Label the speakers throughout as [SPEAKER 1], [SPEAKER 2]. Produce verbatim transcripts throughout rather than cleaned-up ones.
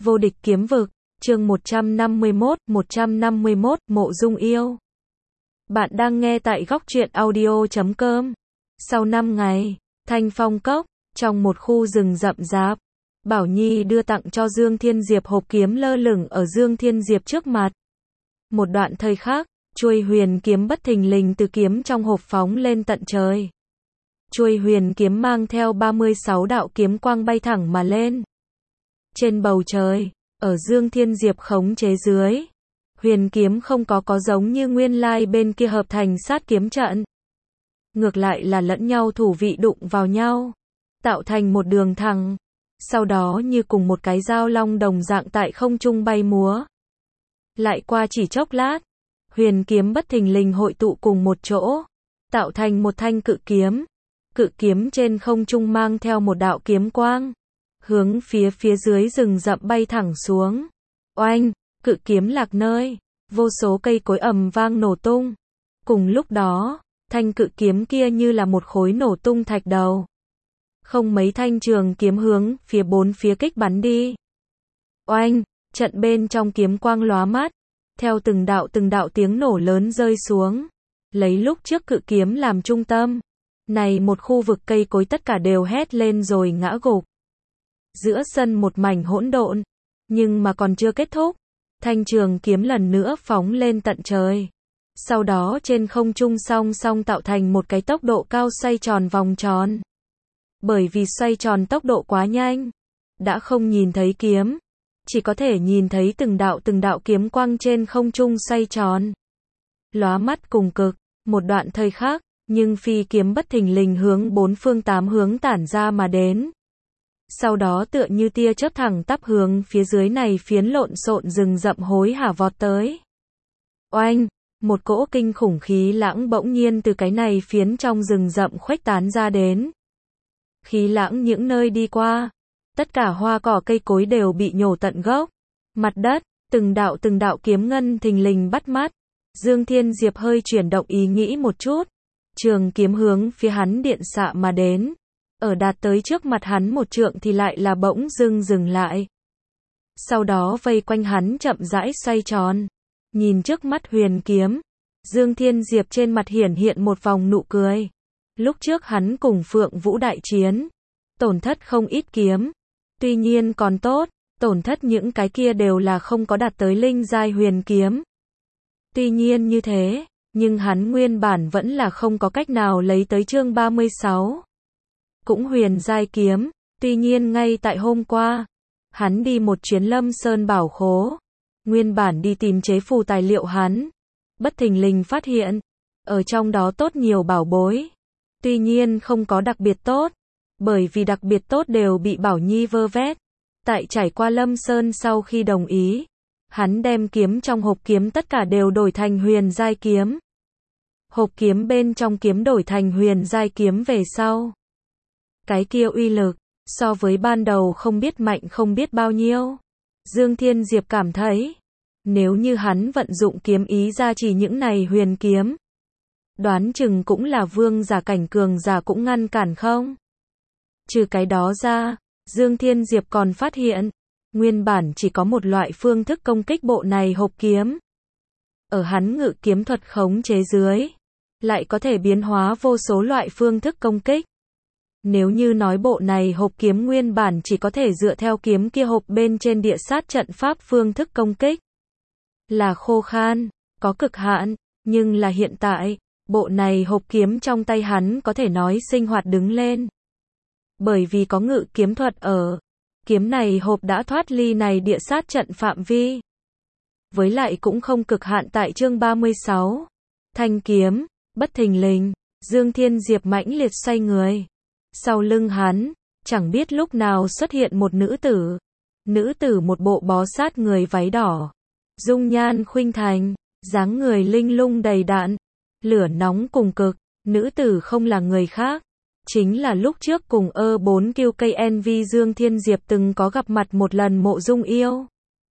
[SPEAKER 1] Vô địch kiếm vực, chương một trăm năm mươi mốt, một trăm năm mươi mốt, Mộ Dung Yêu. Bạn đang nghe tại góc truyện audio chấm com. Sau năm ngày, Thanh Phong Cốc, trong một khu rừng rậm rạp, Bảo Nhi đưa tặng cho Dương Thiên Diệp hộp kiếm lơ lửng ở Dương Thiên Diệp trước mặt. Một đoạn thời khắc, chuôi huyền kiếm bất thình lình từ kiếm trong hộp phóng lên tận trời. Chuôi huyền kiếm mang theo ba mươi sáu đạo kiếm quang bay thẳng mà lên. Trên bầu trời, ở Dương Thiên Diệp khống chế dưới, huyền kiếm không có có giống như nguyên lai bên kia hợp thành sát kiếm trận. Ngược lại là lẫn nhau thủ vị đụng vào nhau, tạo thành một đường thẳng, sau đó như cùng một cái dao long đồng dạng tại không trung bay múa. Lại qua chỉ chốc lát, huyền kiếm bất thình lình hội tụ cùng một chỗ, tạo thành một thanh cự kiếm. Cự kiếm trên không trung mang theo một đạo kiếm quang, hướng phía phía dưới rừng rậm bay thẳng xuống. Oanh, cự kiếm lạc nơi, vô số cây cối ầm vang nổ tung. Cùng lúc đó, thanh cự kiếm kia như là một khối nổ tung thạch đầu. Không mấy thanh trường kiếm hướng phía bốn phía kích bắn đi. Oanh, trận bên trong kiếm quang lóa mắt, theo từng đạo từng đạo tiếng nổ lớn rơi xuống, lấy lúc trước cự kiếm làm trung tâm. Này một khu vực cây cối tất cả đều hét lên rồi ngã gục. Giữa sân một mảnh hỗn độn, nhưng mà còn chưa kết thúc, thanh trường kiếm lần nữa phóng lên tận trời. Sau đó trên không trung song song tạo thành một cái tốc độ cao xoay tròn vòng tròn. Bởi vì xoay tròn tốc độ quá nhanh, đã không nhìn thấy kiếm, chỉ có thể nhìn thấy từng đạo từng đạo kiếm quang trên không trung xoay tròn. Lóa mắt cùng cực, một đoạn thời khắc, nhưng phi kiếm bất thình lình hướng bốn phương tám hướng tản ra mà đến. Sau đó tựa như tia chớp thẳng tắp hướng phía dưới này phiến lộn xộn rừng rậm hối hả vọt tới. Oanh, một cỗ kinh khủng khí lãng bỗng nhiên từ cái này phiến trong rừng rậm khuếch tán ra đến. Khí lãng những nơi đi qua, tất cả hoa cỏ cây cối đều bị nhổ tận gốc. Mặt đất, từng đạo từng đạo kiếm ngân thình lình bắt mắt. Dương Thiên Diệp hơi chuyển động ý nghĩ một chút. Trường kiếm hướng phía hắn điện xạ mà đến. Ở đạt tới trước mặt hắn một trượng thì lại là bỗng dưng dừng lại. Sau đó vây quanh hắn chậm rãi xoay tròn. Nhìn trước mắt huyền kiếm, Dương Thiên Diệp trên mặt hiển hiện một vòng nụ cười. Lúc trước hắn cùng Phượng Vũ đại chiến, tổn thất không ít kiếm. Tuy nhiên còn tốt, tổn thất những cái kia đều là không có đạt tới linh giai huyền kiếm. Tuy nhiên như thế, nhưng hắn nguyên bản vẫn là không có cách nào lấy tới chương ba mươi sáu. Cũng huyền giai kiếm, tuy nhiên ngay tại hôm qua, hắn đi một chuyến Lâm Sơn bảo khố. Nguyên bản đi tìm chế phù tài liệu hắn, bất thình lình phát hiện, ở trong đó tốt nhiều bảo bối. Tuy nhiên không có đặc biệt tốt, bởi vì đặc biệt tốt đều bị Bảo Nhi vơ vét. Tại trải qua Lâm Sơn sau khi đồng ý, hắn đem kiếm trong hộp kiếm tất cả đều đổi thành huyền giai kiếm. Hộp kiếm bên trong kiếm đổi thành huyền giai kiếm về sau. Cái kia uy lực, so với ban đầu không biết mạnh không biết bao nhiêu. Dương Thiên Diệp cảm thấy, nếu như hắn vận dụng kiếm ý ra chỉ những này huyền kiếm, đoán chừng cũng là vương giả cảnh cường giả cũng ngăn cản không. Trừ cái đó ra, Dương Thiên Diệp còn phát hiện, nguyên bản chỉ có một loại phương thức công kích bộ này hộp kiếm. Ở hắn ngự kiếm thuật khống chế dưới, lại có thể biến hóa vô số loại phương thức công kích. Nếu như nói bộ này hộp kiếm nguyên bản chỉ có thể dựa theo kiếm kia hộp bên trên địa sát trận pháp phương thức công kích, là khô khan, có cực hạn, nhưng là hiện tại, bộ này hộp kiếm trong tay hắn có thể nói sinh hoạt đứng lên. Bởi vì có ngự kiếm thuật ở, kiếm này hộp đã thoát ly này địa sát trận phạm vi. Với lại cũng không cực hạn tại chương ba mươi sáu. Thanh kiếm, bất thình lình, Dương Thiên Diệp mãnh liệt xoay người. Sau lưng hắn, chẳng biết lúc nào xuất hiện một nữ tử. Nữ tử một bộ bó sát người váy đỏ. Dung nhan khuynh thành, dáng người linh lung đầy đặn, lửa nóng cùng cực. Nữ tử không là người khác, chính là lúc trước cùng ơ bốn Q K N V Dương Thiên Diệp từng có gặp mặt một lần Mộ Dung Yêu.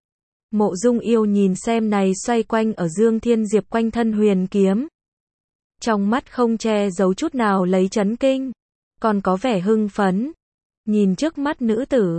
[SPEAKER 1] Mộ Dung Yêu nhìn xem này xoay quanh ở Dương Thiên Diệp quanh thân huyền kiếm. Trong mắt không che giấu chút nào lấy chấn kinh, còn có vẻ hưng phấn. Nhìn trước mắt nữ tử,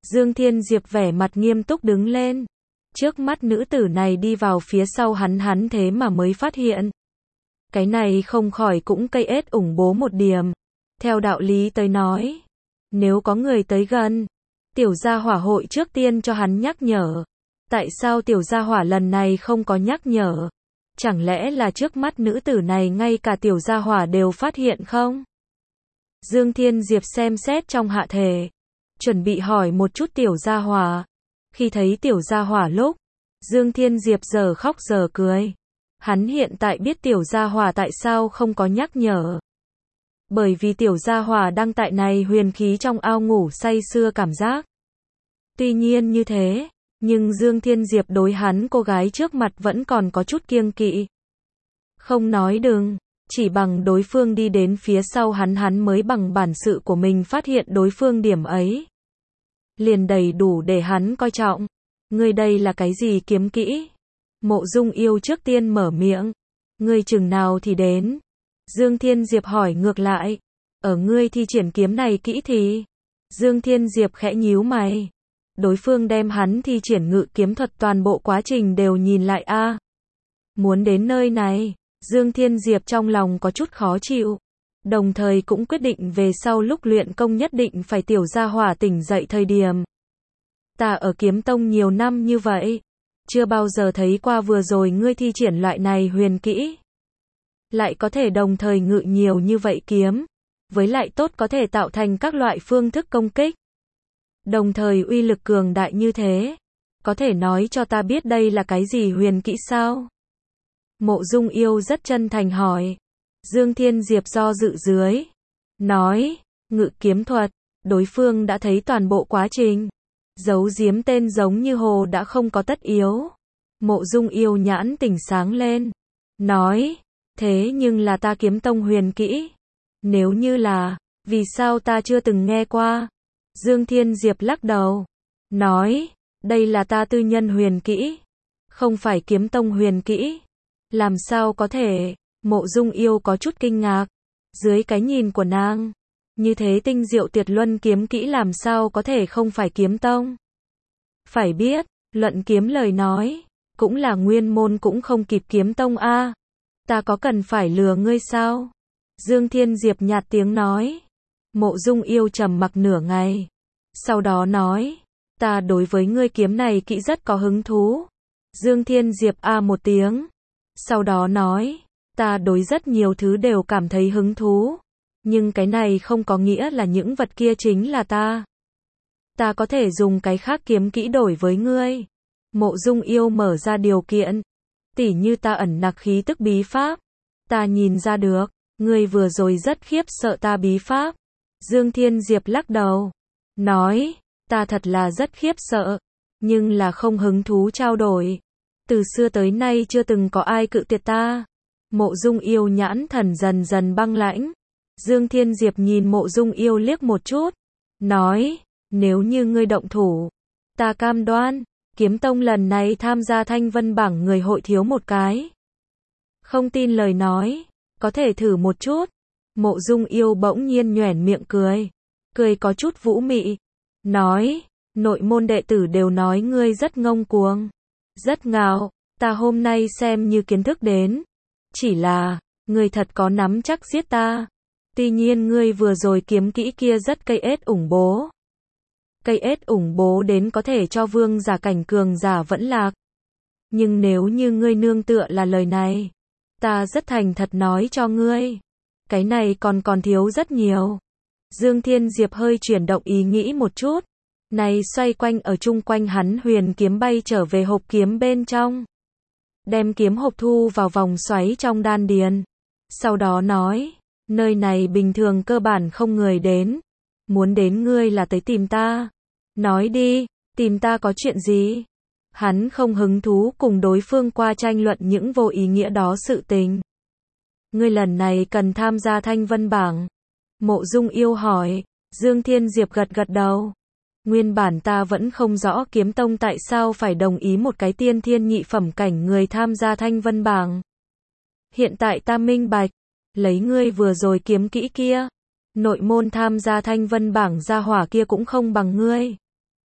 [SPEAKER 1] Dương Thiên Diệp vẻ mặt nghiêm túc đứng lên. Trước mắt nữ tử này đi vào phía sau hắn hắn thế mà mới phát hiện. Cái này không khỏi cũng cây ết ủng bố một điểm. Theo đạo lý tới nói, nếu có người tới gần, tiểu gia hỏa hội trước tiên cho hắn nhắc nhở. Tại sao tiểu gia hỏa lần này không có nhắc nhở? Chẳng lẽ là trước mắt nữ tử này ngay cả tiểu gia hỏa đều phát hiện không? Dương Thiên Diệp xem xét trong hạ thể, chuẩn bị hỏi một chút tiểu gia hỏa. Khi thấy tiểu gia hỏa lúc, Dương Thiên Diệp giờ khóc giờ cười. Hắn hiện tại biết tiểu gia hỏa tại sao không có nhắc nhở. Bởi vì tiểu gia hỏa đang tại này huyền khí trong ao ngủ say sưa cảm giác. Tuy nhiên như thế, nhưng Dương Thiên Diệp đối hắn cô gái trước mặt vẫn còn có chút kiêng kỵ. Không nói đừng, chỉ bằng đối phương đi đến phía sau hắn hắn mới bằng bản sự của mình phát hiện đối phương điểm ấy. Liền đầy đủ để hắn coi trọng. Ngươi đây là cái gì kiếm kỹ? Mộ Dung Yêu trước tiên mở miệng. Ngươi chừng nào thì đến? Dương Thiên Diệp hỏi ngược lại. Ở ngươi thi triển kiếm này kỹ thì? Dương Thiên Diệp khẽ nhíu mày. Đối phương đem hắn thi triển ngự kiếm thuật toàn bộ quá trình đều nhìn lại a. À, muốn đến nơi này, Dương Thiên Diệp trong lòng có chút khó chịu. Đồng thời cũng quyết định về sau lúc luyện công nhất định phải tiểu gia hỏa tỉnh dậy thời điểm. Ta ở kiếm tông nhiều năm như vậy, chưa bao giờ thấy qua vừa rồi ngươi thi triển loại này huyền kỹ. Lại có thể đồng thời ngự nhiều như vậy kiếm, với lại tốt có thể tạo thành các loại phương thức công kích. Đồng thời uy lực cường đại như thế, có thể nói cho ta biết đây là cái gì huyền kỹ sao? Mộ Dung Yêu rất chân thành hỏi. Dương Thiên Diệp do dự dưới, nói, ngự kiếm thuật, đối phương đã thấy toàn bộ quá trình. Giấu giếm tên giống như hồ đã không có tất yếu. Mộ Dung Yêu nhãn tỉnh sáng lên, nói, thế nhưng là ta kiếm tông huyền kỹ. Nếu như là, vì sao ta chưa từng nghe qua? Dương Thiên Diệp lắc đầu, nói, đây là ta tư nhân huyền kỹ, không phải kiếm tông huyền kỹ. Làm sao có thể? Mộ Dung Yêu có chút kinh ngạc. Dưới cái nhìn của nàng, như thế tinh diệu tuyệt luân kiếm kỹ làm sao có thể không phải kiếm tông? Phải biết, luận kiếm lời nói, cũng là nguyên môn cũng không kịp kiếm tông a. À, ta có cần phải lừa ngươi sao? Dương Thiên Diệp nhạt tiếng nói. Mộ Dung Yêu trầm mặc nửa ngày, sau đó nói, ta đối với ngươi kiếm này kỹ rất có hứng thú. Dương Thiên Diệp a à một tiếng, sau đó nói, ta đối rất nhiều thứ đều cảm thấy hứng thú, nhưng cái này không có nghĩa là những vật kia chính là ta. Ta có thể dùng cái khác kiếm kỹ đổi với ngươi. Mộ Dung Yêu mở ra điều kiện, tỉ như ta ẩn nặc khí tức bí pháp. Ta nhìn ra được, ngươi vừa rồi rất khiếp sợ ta bí pháp. Dương Thiên Diệp lắc đầu, nói, ta thật là rất khiếp sợ, nhưng là không hứng thú trao đổi. Từ xưa tới nay chưa từng có ai cự tuyệt ta. Mộ Dung Yêu nhãn thần dần dần băng lãnh. Dương Thiên Diệp nhìn Mộ Dung Yêu liếc một chút, nói, nếu như ngươi động thủ, ta cam đoan, kiếm tông lần này tham gia thanh vân bảng người hội thiếu một cái. Không tin lời nói, có thể thử một chút. Mộ Dung Yêu bỗng nhiên nhoẻn miệng cười, cười có chút vũ mị, nói, nội môn đệ tử đều nói ngươi rất ngông cuồng, rất ngạo, ta hôm nay xem như kiến thức đến. Chỉ là, ngươi thật có nắm chắc giết ta. Tuy nhiên ngươi vừa rồi kiếm kỹ kia rất cây ết ủng bố. Cây ết ủng bố đến có thể cho vương giả cảnh cường giả vẫn lạc. Nhưng nếu như ngươi nương tựa là lời này, ta rất thành thật nói cho ngươi, cái này còn còn thiếu rất nhiều. Dương Thiên Diệp hơi chuyển động ý nghĩ một chút, này xoay quanh ở chung quanh hắn huyền kiếm bay trở về hộp kiếm bên trong. Đem kiếm hộp thu vào vòng xoáy trong đan điền. Sau đó nói, nơi này bình thường cơ bản không người đến. Muốn đến ngươi là tới tìm ta. Nói đi, tìm ta có chuyện gì? Hắn không hứng thú cùng đối phương qua tranh luận những vô ý nghĩa đó sự tình. Ngươi lần này cần tham gia thanh vân bảng. Mộ Dung Yêu hỏi. Dương Thiên Diệp gật gật đầu. Nguyên bản ta vẫn không rõ kiếm tông tại sao phải đồng ý một cái tiên thiên nhị phẩm cảnh người tham gia thanh vân bảng. Hiện tại ta minh bạch, lấy ngươi vừa rồi kiếm kỹ kia, nội môn tham gia thanh vân bảng gia hỏa kia cũng không bằng ngươi.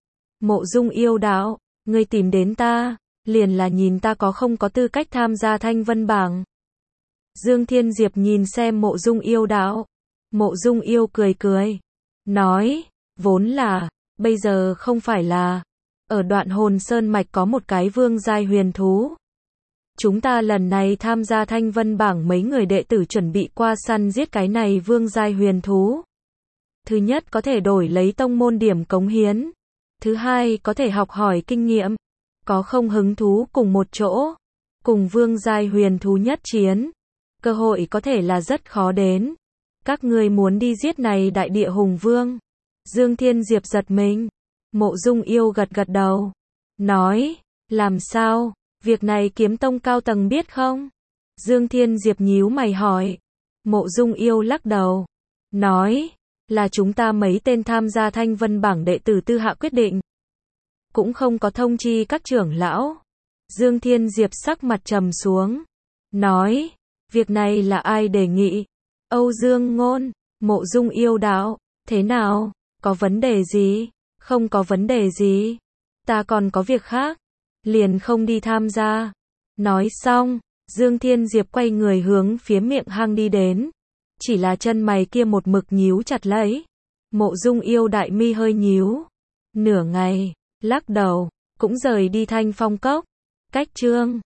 [SPEAKER 1] Mộ Dung yêu đạo, ngươi tìm đến ta, liền là nhìn ta có không có tư cách tham gia Thanh Vân bảng. Dương Thiên Diệp nhìn xem Mộ Dung yêu đạo. Mộ Dung yêu cười cười. Nói, vốn là, bây giờ không phải là. Ở đoạn hồn sơn mạch có một cái vương giai huyền thú. Chúng ta lần này tham gia Thanh Vân bảng mấy người đệ tử chuẩn bị qua săn giết cái này vương giai huyền thú. Thứ nhất có thể đổi lấy tông môn điểm cống hiến. Thứ hai có thể học hỏi kinh nghiệm. Có không hứng thú cùng một chỗ. Cùng vương giai huyền thú nhất chiến. Cơ hội có thể là rất khó đến. Các ngươi muốn đi giết này đại địa hùng vương. Dương Thiên Diệp giật mình. Mộ Dung yêu gật gật đầu. Nói, làm sao, việc này kiếm tông cao tầng biết không? Dương Thiên Diệp nhíu mày hỏi. Mộ Dung yêu lắc đầu. Nói, là chúng ta mấy tên tham gia Thanh Vân bảng đệ tử tư hạ quyết định. Cũng không có thông chi các trưởng lão. Dương Thiên Diệp sắc mặt trầm xuống. Nói, việc này là ai đề nghị? Âu Dương Ngôn, Mộ Dung yêu đạo, thế nào, có vấn đề gì? Không có vấn đề gì. Ta còn có việc khác. Liền không đi tham gia. Nói xong, Dương Thiên Diệp quay người hướng phía miệng hang đi đến. Chỉ là chân mày kia một mực nhíu chặt lấy. Mộ Dung yêu đại mi hơi nhíu. Nửa ngày, lắc đầu, cũng rời đi Thanh Phong Cốc. Cách chương